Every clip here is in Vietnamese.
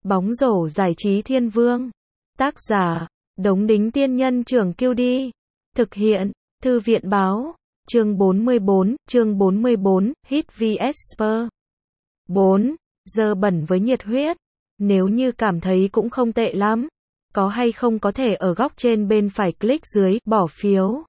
Bóng rổ giải trí thiên vương. Tác giả, Đống Đính Tiên Nhân Trưởng Kiêu Đi. Thực hiện, Thư viện Báo. Chương 44, Hit vs Spur. 4. Giờ bẩn với nhiệt huyết. Nếu như cảm thấy cũng không tệ lắm, có hay không có thể ở góc trên bên phải click dưới, bỏ phiếu.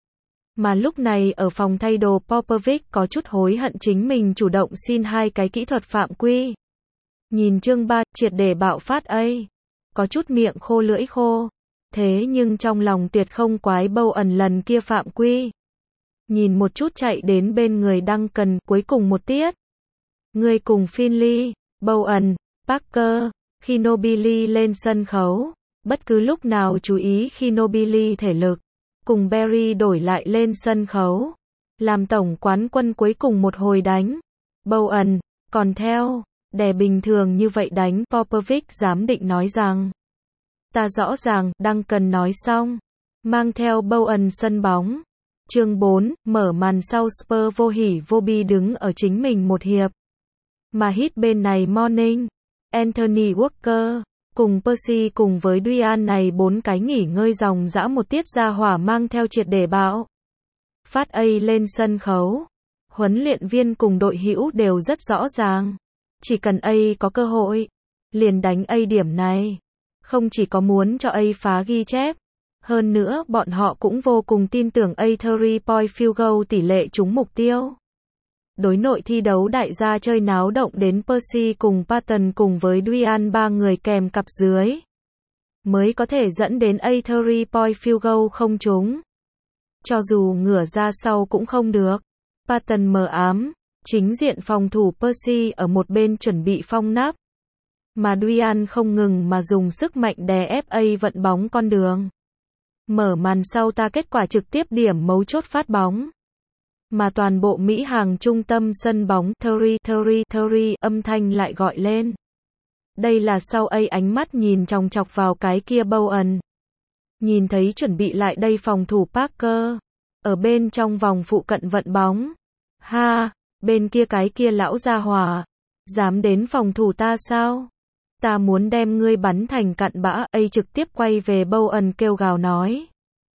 Mà lúc này ở phòng thay đồ Popovic có chút hối hận chính mình chủ động xin 2 cái kỹ thuật phạm quy. Nhìn chương 3, triệt để bạo phát ấy. Có chút miệng khô lưỡi khô. Thế nhưng trong lòng tuyệt không quái Bowen lần kia phạm quy. Nhìn một chút chạy đến bên người Duncan, cuối cùng một tiết. Người cùng Finley, Bowen, Parker, khi Nobili lên sân khấu. Bất cứ lúc nào chú ý khi Nobili thể lực. Cùng Barry đổi lại lên sân khấu. Làm tổng quán quân cuối cùng một hồi đánh. Bowen, còn theo, đè bình thường như vậy đánh, Popovic giám định nói rằng. Ta rõ ràng, Duncan nói xong. Mang theo Bowen sân bóng. Chương 4, mở màn sau Spurs vô hỉ vô bi đứng ở chính mình một hiệp. Mà hit bên này Morning, Anthony Walker, cùng Percy cùng với Dwyan này 4 cái nghỉ ngơi dòng dã một tiết ra hỏa mang theo triệt để bão. Phát A lên sân khấu. Huấn luyện viên cùng đội hữu đều rất rõ ràng. Chỉ cần A có cơ hội, liền đánh A điểm này. Không chỉ có muốn cho A phá ghi chép. Hơn nữa bọn họ cũng vô cùng tin tưởng A 3-point field goal tỷ lệ trúng mục tiêu. Đối nội thi đấu đại gia chơi náo động đến Percy cùng Patton cùng với Dwyan 3 người kèm cặp dưới. Mới có thể dẫn đến A 3-point field goal không trúng. Cho dù ngửa ra sau cũng không được. Patton mờ ám, chính diện phòng thủ Percy ở một bên chuẩn bị phong nắp. Mà Dwyan không ngừng mà dùng sức mạnh đè ép A vận bóng con đường. Mở màn sau ta kết quả trực tiếp điểm mấu chốt phát bóng. Mà toàn bộ Mỹ hàng trung tâm sân bóng Terry âm thanh lại gọi lên. Đây là sau A ánh mắt nhìn chòng chọc vào cái kia Bowen. Nhìn thấy chuẩn bị lại đây phòng thủ Parker. Ở bên trong vòng phụ cận vận bóng. Ha, bên kia cái kia lão gia hỏa. Dám đến phòng thủ ta sao? Ta muốn đem ngươi bắn thành cặn bã. A trực tiếp quay về Bowen kêu gào nói.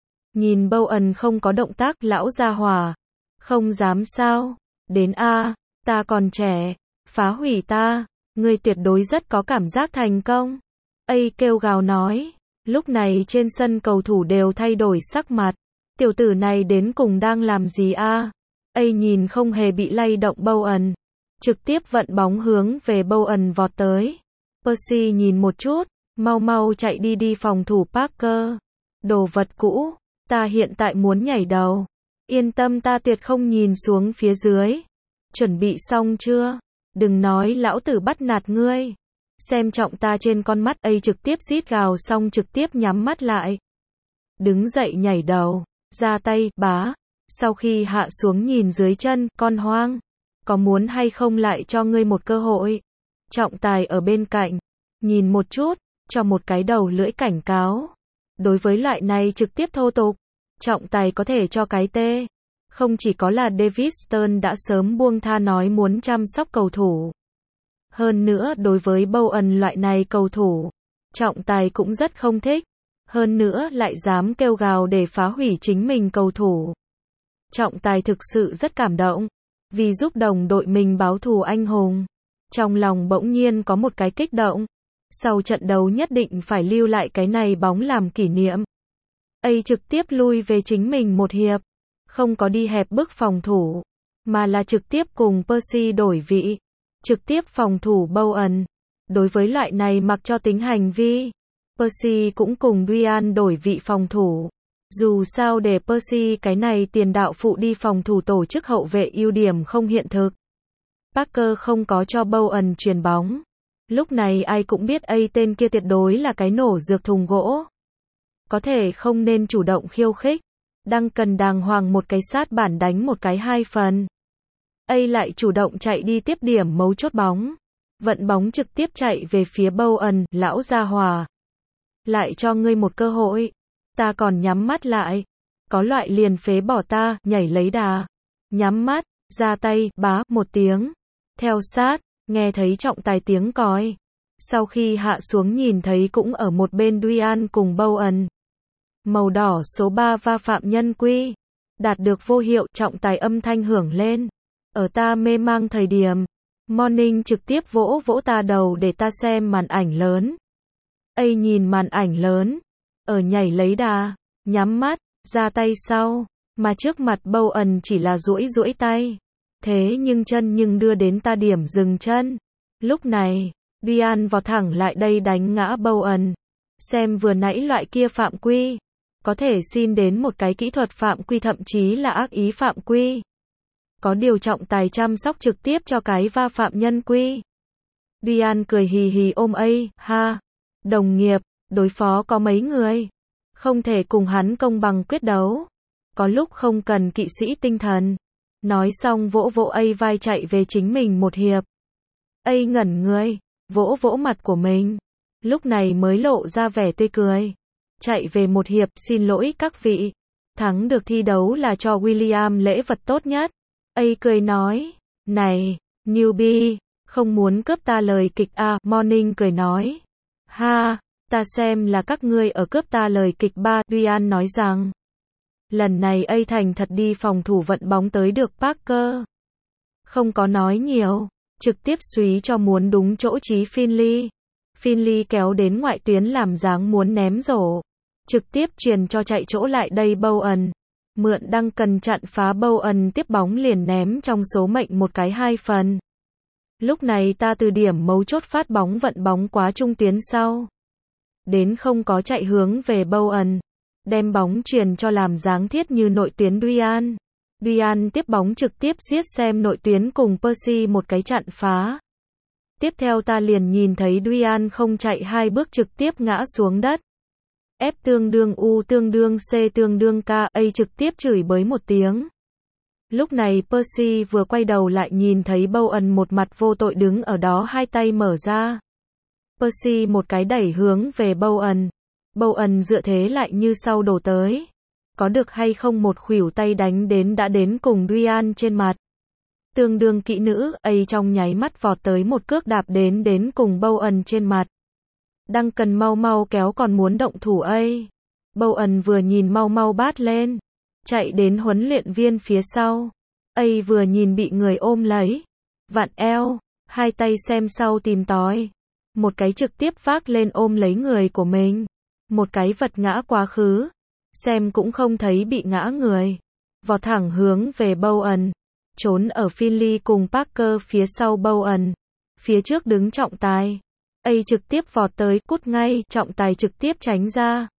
Nhìn Bowen không có động tác, lão gia hỏa. Không dám sao? Đến A, ta còn trẻ, phá hủy ta, ngươi tuyệt đối rất có cảm giác thành công. A kêu gào nói. Lúc này trên sân cầu thủ đều thay đổi sắc mặt. Tiểu tử này đến cùng đang làm gì a? A nhìn không hề bị lay động Bowen. Trực tiếp vận bóng hướng về Bowen vọt tới. Percy nhìn một chút, mau mau chạy đi phòng thủ Parker. Đồ vật cũ, ta hiện tại muốn nhảy đầu. Yên tâm ta tuyệt không nhìn xuống phía dưới. Chuẩn bị xong chưa? Đừng nói lão tử bắt nạt ngươi. Xem trọng ta trên con mắt. A trực tiếp rít gào xong trực tiếp nhắm mắt lại. Đứng dậy nhảy đầu, ra tay, bá. Sau khi hạ xuống nhìn dưới chân, con hoang. Có muốn hay không lại cho ngươi một cơ hội? Trọng tài ở bên cạnh. Nhìn một chút, cho một cái đầu lưỡi cảnh cáo. Đối với loại này trực tiếp thô tục. Trọng tài có thể cho cái tê. Không chỉ có là David Stern đã sớm buông tha nói muốn chăm sóc cầu thủ. Hơn nữa đối với Bowen loại này cầu thủ, trọng tài cũng rất không thích. Hơn nữa lại dám kêu gào để phá hủy chính mình cầu thủ. Trọng tài thực sự rất cảm động. Vì giúp đồng đội mình báo thù anh hùng. Trong lòng bỗng nhiên có một cái kích động. Sau trận đấu nhất định phải lưu lại cái này bóng làm kỷ niệm. A trực tiếp lui về chính mình một hiệp. Không có đi hẹp bức phòng thủ. Mà là trực tiếp cùng Percy đổi vị. Trực tiếp phòng thủ Bowen. Đối với loại này mặc cho tính hành vi. Percy cũng cùng Dwyan đổi vị phòng thủ. Dù sao để Percy cái này tiền đạo phụ đi phòng thủ tổ chức hậu vệ ưu điểm không hiện thực. Parker không có cho Bowen chuyền bóng. Lúc này ai cũng biết A tên kia tuyệt đối là cái nổ dược thùng gỗ. Có thể không nên chủ động khiêu khích. Duncan đàng hoàng một cái sát bản đánh một cái 2 phần. A lại chủ động chạy đi tiếp điểm mấu chốt bóng. Vận bóng trực tiếp chạy về phía Bowen, lão gia hỏa. Lại cho ngươi một cơ hội. Ta còn nhắm mắt lại. Có loại liền phế bỏ ta, nhảy lấy đà. Nhắm mắt, ra tay, bá, một tiếng. Theo sát, nghe thấy trọng tài tiếng còi. Sau khi hạ xuống nhìn thấy cũng ở một bên Ryan cùng Bowen. Màu đỏ số 3 va phạm nhân quy. Đạt được vô hiệu, trọng tài âm thanh hưởng lên. Ở ta mê mang thời điểm, Morning trực tiếp vỗ vỗ ta đầu để ta xem màn ảnh lớn. Nhìn màn ảnh lớn, ở nhảy lấy đà, nhắm mắt, ra tay sau, mà trước mặt Bowen chỉ là duỗi tay. Thế nhưng chân đưa đến ta điểm dừng chân. Lúc này, Ryan vọt thẳng lại đây đánh ngã Bowen. Xem vừa nãy loại kia phạm quy. Có thể xin đến một cái kỹ thuật phạm quy thậm chí là ác ý phạm quy. Có điều trọng tài chăm sóc trực tiếp cho cái va phạm nhân quy. Ryan cười hì hì ôm ha. Đồng nghiệp, đối phó có mấy người. Không thể cùng hắn công bằng quyết đấu. Có lúc không cần kỵ sĩ tinh thần. Nói xong vỗ vai chạy về chính mình một hiệp. Ngẩn người, vỗ mặt của mình. Lúc này mới lộ ra vẻ tươi cười. Chạy về một hiệp, xin lỗi các vị. Thắng được thi đấu là cho William lễ vật tốt nhất. Cười nói, này, newbie, không muốn cướp ta lời kịch à, Morning cười nói. Ha, ta xem là các ngươi ở cướp ta lời kịch ba, Ryan nói rằng. Lần này thành thật đi phòng thủ vận bóng tới được Parker. Không có nói nhiều, trực tiếp suý cho muốn đúng chỗ trí Finley. Finley kéo đến ngoại tuyến làm dáng muốn ném rổ. Trực tiếp truyền cho chạy chỗ lại đây Bowen. Mượn Duncan chặn phá Bowen tiếp bóng liền ném trong số mệnh một cái 2 phần. Lúc này ta từ điểm mấu chốt phát bóng vận bóng quá trung tuyến sau. Đến không có chạy hướng về Bowen. Đem bóng truyền cho làm dáng thiết như nội tuyến Ryan. Ryan tiếp bóng trực tiếp giết xem nội tuyến cùng Percy một cái chặn phá. Tiếp theo ta liền nhìn thấy Ryan không chạy 2 bước trực tiếp ngã xuống đất. F tương đương U tương đương C tương đương K, trực tiếp chửi bới một tiếng. Lúc này Percy vừa quay đầu lại nhìn thấy Bowen một mặt vô tội đứng ở đó hai tay mở ra. Percy một cái đẩy hướng về Bowen. Bowen dựa thế lại như sau đổ tới. Có được hay không một khuỷu tay đánh đến đã đến cùng Ryan trên mặt. Tương đương kỹ nữ, trong nháy mắt vọt tới một cước đạp đến cùng Bowen trên mặt. Duncan mau kéo còn muốn động thủ Bowen vừa nhìn mau bát lên. Chạy đến huấn luyện viên phía sau. Vừa nhìn bị người ôm lấy. Vặn eo, hai tay xem sau tìm tòi. Một cái trực tiếp vác lên ôm lấy người của mình. Một cái vật ngã quá khứ. Xem cũng không thấy bị ngã người. Vọt thẳng hướng về Bowen. Trốn ở Finley cùng Parker phía sau Bowen. Phía trước đứng trọng tài. Trực tiếp vọt tới, cút ngay, trọng tài trực tiếp tránh ra.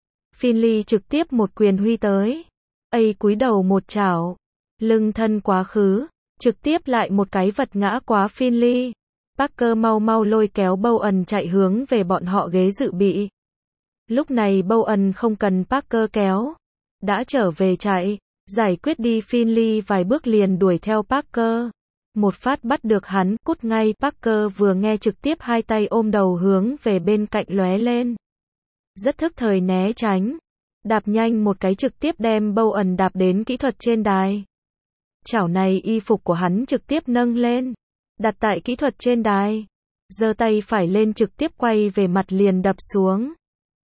Finley trực tiếp một quyền huy tới. Cúi đầu một chảo. Lưng thân quá khứ. Trực tiếp lại một cái vật ngã quá Finley. Parker mau lôi kéo Bowen chạy hướng về bọn họ ghế dự bị. Lúc này Bowen không cần Parker kéo. Đã trở về chạy. Giải quyết đi Finley vài bước liền đuổi theo Parker. Một phát bắt được hắn, cút ngay, Parker vừa nghe trực tiếp hai tay ôm đầu hướng về bên cạnh lóe lên. Rất thức thời né tránh. Đạp nhanh một cái trực tiếp đem Bowen đạp đến kỹ thuật trên đài. Chảo này y phục của hắn trực tiếp nâng lên. Đặt tại kỹ thuật trên đài. Giơ tay phải lên trực tiếp quay về mặt liền đập xuống.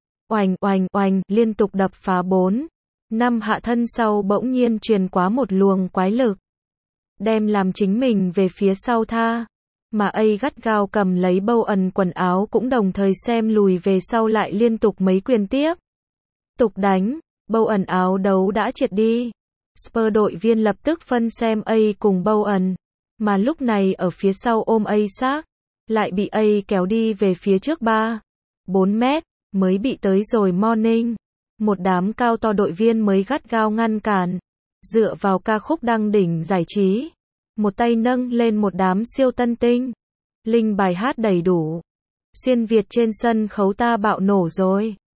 Oành, liên tục đập phá 4-5 hạ thân sau bỗng nhiên truyền quá một luồng quái lực. Đem làm chính mình về phía sau tha. Mà gắt gao cầm lấy Bowen quần áo cũng đồng thời xem lùi về sau lại liên tục mấy quyền tiếp. Tục đánh, Bowen áo đấu đã triệt đi. Spurs đội viên lập tức phân xem cùng Bowen. Mà lúc này ở phía sau ôm xác. Lại bị kéo đi về phía trước 3-4 mét. Mới bị tới rồi Morning. Một đám cao to đội viên mới gắt gao ngăn cản. Dựa vào ca khúc đăng đỉnh giải trí. Một tay nâng lên một đám siêu tân tinh. Linh bài hát đầy đủ. Xuyên Việt trên sân khấu ta bạo nổ rồi.